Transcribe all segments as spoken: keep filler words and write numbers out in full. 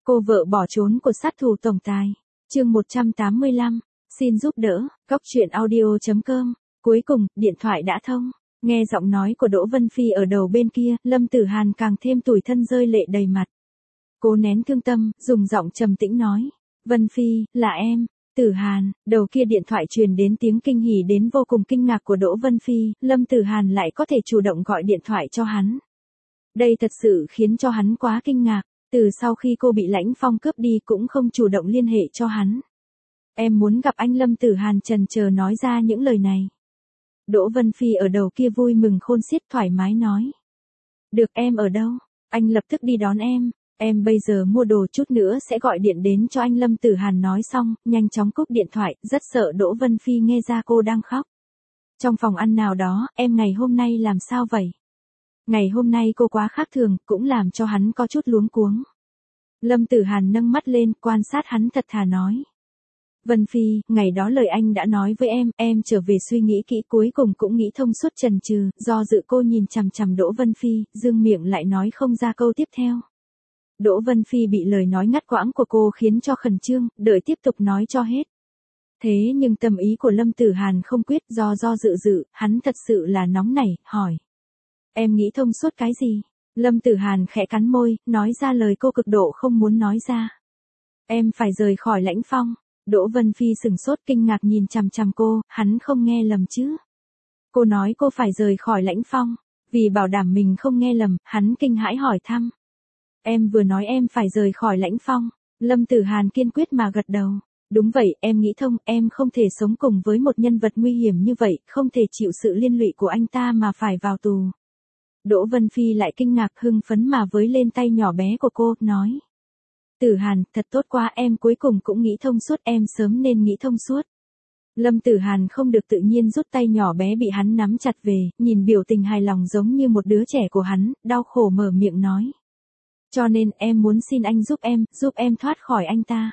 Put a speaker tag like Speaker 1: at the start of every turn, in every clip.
Speaker 1: Cô vợ bỏ trốn của sát thủ tổng tài. Chương một trăm tám mươi lăm. Xin giúp đỡ. Góc truyện audio chấm com. Cuối cùng, điện thoại đã thông. Nghe giọng nói của Đỗ Vân Phi ở đầu bên kia, Lâm Tử Hàn càng thêm tủi thân rơi lệ đầy mặt. Cố nén thương tâm, dùng giọng trầm tĩnh nói. Vân Phi, là em. Tử Hàn, đầu kia điện thoại truyền đến tiếng kinh hỉ đến vô cùng kinh ngạc của Đỗ Vân Phi, Lâm Tử Hàn lại có thể chủ động gọi điện thoại cho hắn. Đây thật sự khiến cho hắn quá kinh ngạc, từ sau khi cô bị Lãnh Phong cướp đi cũng không chủ động liên hệ cho hắn. Em muốn gặp anh. Lâm Tử Hàn chần chờ nói ra những lời này. Đỗ Vân Phi ở đầu kia vui mừng khôn xiết thoải mái nói. Được, em ở đâu? Anh lập tức đi đón em. Em bây giờ mua đồ, chút nữa sẽ gọi điện đến cho anh. Lâm Tử Hàn nói xong, nhanh chóng cúp điện thoại, rất sợ Đỗ Vân Phi nghe ra cô đang khóc. Trong phòng ăn nào đó, em ngày hôm nay làm sao vậy? Ngày hôm nay cô quá khác thường, cũng làm cho hắn có chút luống cuống. Lâm Tử Hàn nâng mắt lên, quan sát hắn thật thà nói. Vân Phi, ngày đó lời anh đã nói với em, em trở về suy nghĩ kỹ cuối cùng cũng nghĩ thông suốt chần chừ, do dự cô nhìn chằm chằm Đỗ Vân Phi, dương miệng lại nói không ra câu tiếp theo. Đỗ Vân Phi bị lời nói ngắt quãng của cô khiến cho khẩn trương, đợi tiếp tục nói cho hết. Thế nhưng tâm ý của Lâm Tử Hàn không quyết, do do dự dự, hắn thật sự là nóng nảy, hỏi. Em nghĩ thông suốt cái gì? Lâm Tử Hàn khẽ cắn môi, nói ra lời cô cực độ không muốn nói ra. Em phải rời khỏi Lãnh Phong. Đỗ Vân Phi sừng sốt kinh ngạc nhìn chằm chằm cô, hắn không nghe lầm chứ? Cô nói cô phải rời khỏi Lãnh Phong. Vì bảo đảm mình không nghe lầm, hắn kinh hãi hỏi thăm. Em vừa nói em phải rời khỏi Lãnh Phong. Lâm Tử Hàn kiên quyết mà gật đầu. Đúng vậy, em nghĩ thông, em không thể sống cùng với một nhân vật nguy hiểm như vậy, không thể chịu sự liên lụy của anh ta mà phải vào tù. Đỗ Vân Phi lại kinh ngạc hưng phấn mà với lên tay nhỏ bé của cô, nói. Tử Hàn, thật tốt quá, em cuối cùng cũng nghĩ thông suốt, em sớm nên nghĩ thông suốt. Lâm Tử Hàn không được tự nhiên rút tay nhỏ bé bị hắn nắm chặt về, nhìn biểu tình hài lòng giống như một đứa trẻ của hắn, đau khổ mở miệng nói. Cho nên em muốn xin anh giúp em, giúp em thoát khỏi anh ta.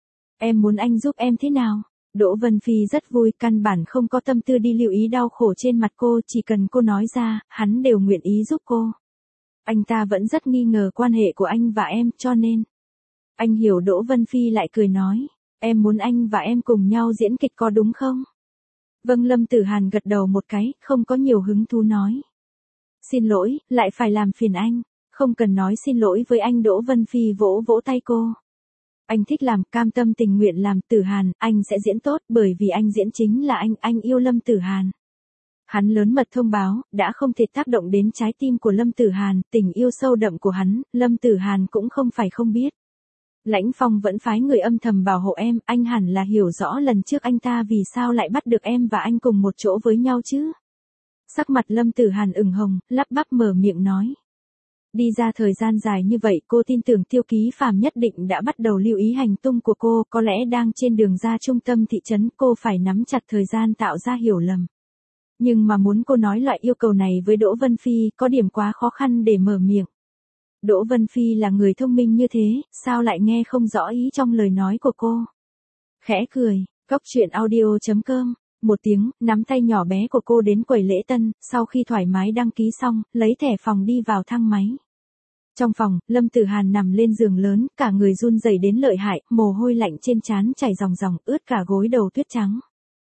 Speaker 1: Em muốn anh giúp em thế nào? Đỗ Vân Phi rất vui, căn bản không có tâm tư đi lưu ý đau khổ trên mặt cô, chỉ cần cô nói ra, hắn đều nguyện ý giúp cô. Anh ta vẫn rất nghi ngờ quan hệ của anh và em, cho nên. Anh hiểu. Đỗ Vân Phi lại cười nói, em muốn anh và em cùng nhau diễn kịch có đúng không? Vâng. Lâm Tử Hàn gật đầu một cái, không có nhiều hứng thú nói. Xin lỗi, lại phải làm phiền anh. Không cần nói xin lỗi với anh. Đỗ Vân Phi vỗ vỗ tay cô. Anh thích làm, cam tâm tình nguyện làm. Tử Hàn, anh sẽ diễn tốt, bởi vì anh diễn chính là anh, anh yêu Lâm Tử Hàn. Hắn lớn mật thông báo, đã không thể tác động đến trái tim của Lâm Tử Hàn, tình yêu sâu đậm của hắn, Lâm Tử Hàn cũng không phải không biết. Lãnh Phong vẫn phái người âm thầm bảo hộ em, anh hẳn là hiểu rõ lần trước anh ta vì sao lại bắt được em và anh cùng một chỗ với nhau chứ. Sắc mặt Lâm Tử Hàn ửng hồng, lắp bắp mở miệng nói. Đi ra thời gian dài như vậy, cô tin tưởng Tiêu Ký Phàm nhất định đã bắt đầu lưu ý hành tung của cô, có lẽ đang trên đường ra trung tâm thị trấn, cô phải nắm chặt thời gian tạo ra hiểu lầm. Nhưng mà muốn cô nói loại yêu cầu này với Đỗ Vân Phi, có điểm quá khó khăn để mở miệng. Đỗ Vân Phi là người thông minh như thế, sao lại nghe không rõ ý trong lời nói của cô? Khẽ cười, góc truyện audio chấm com. Một tiếng, nắm tay nhỏ bé của cô đến quầy lễ tân, sau khi thoải mái đăng ký xong, lấy thẻ phòng đi vào thang máy. Trong phòng, Lâm Tử Hàn nằm lên giường lớn, cả người run rẩy đến lợi hại, mồ hôi lạnh trên trán chảy ròng ròng, ướt cả gối đầu tuyết trắng.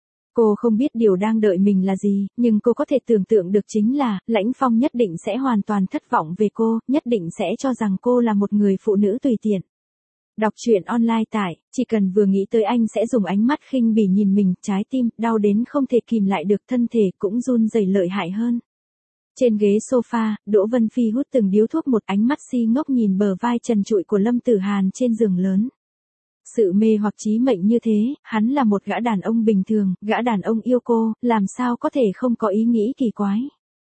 Speaker 1: Cô không biết điều đang đợi mình là gì, nhưng cô có thể tưởng tượng được chính là, Lãnh Phong nhất định sẽ hoàn toàn thất vọng về cô, nhất định sẽ cho rằng cô là một người phụ nữ tùy tiện. Đọc truyện online tại, chỉ cần vừa nghĩ tới anh sẽ dùng ánh mắt khinh bỉ nhìn mình, trái tim, đau đến không thể kìm lại được, thân thể cũng run rẩy lợi hại hơn. Trên ghế sofa, Đỗ Vân Phi hút từng điếu thuốc, một ánh mắt si ngốc nhìn bờ vai trần trụi của Lâm Tử Hàn trên giường lớn. Sự mê hoặc chí mệnh như thế, hắn là một gã đàn ông bình thường, gã đàn ông yêu cô, làm sao có thể không có ý nghĩ kỳ quái.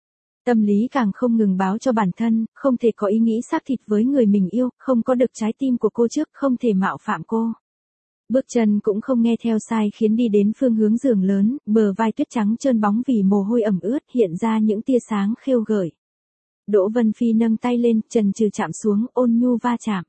Speaker 1: Tâm lý càng không ngừng báo cho bản thân, không thể có ý nghĩ xác thịt với người mình yêu, không có được trái tim của cô trước, không thể mạo phạm cô. Bước chân cũng không nghe theo sai khiến đi đến phương hướng giường lớn, bờ vai tuyết trắng trơn bóng vì mồ hôi ẩm ướt hiện ra những tia sáng khêu gợi. Đỗ Vân Phi nâng tay lên, chần chừ chạm xuống, ôn nhu va chạm.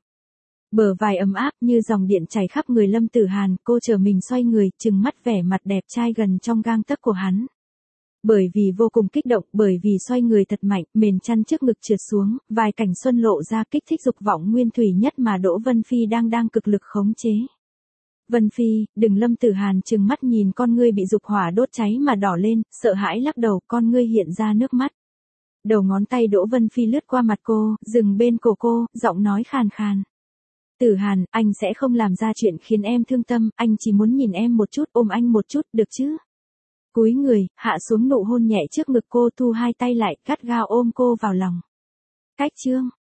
Speaker 1: Bờ vai ấm áp như dòng điện chảy khắp người Lâm Tử Hàn, cô chờ mình xoay người, trừng mắt vẻ mặt đẹp trai gần trong gang tấc của hắn. Bởi vì vô cùng kích động, bởi vì xoay người thật mạnh, mền chăn trước ngực trượt xuống, vài cảnh xuân lộ ra kích thích dục vọng nguyên thủy nhất mà Đỗ Vân Phi đang đang cực lực khống chế. Vân Phi, đừng. Lâm Tử Hàn trừng mắt nhìn con ngươi bị dục hỏa đốt cháy mà đỏ lên, sợ hãi lắc đầu, con ngươi hiện ra nước mắt. Đầu ngón tay Đỗ Vân Phi lướt qua mặt cô, dừng bên cổ cô, giọng nói khàn khàn. Tử Hàn, anh sẽ không làm ra chuyện khiến em thương tâm, anh chỉ muốn nhìn em một chút, ôm anh một chút, được chứ? Cúi người, hạ xuống nụ hôn nhẹ trước ngực cô, thu hai tay lại, gắt gao ôm cô vào lòng. Cách chương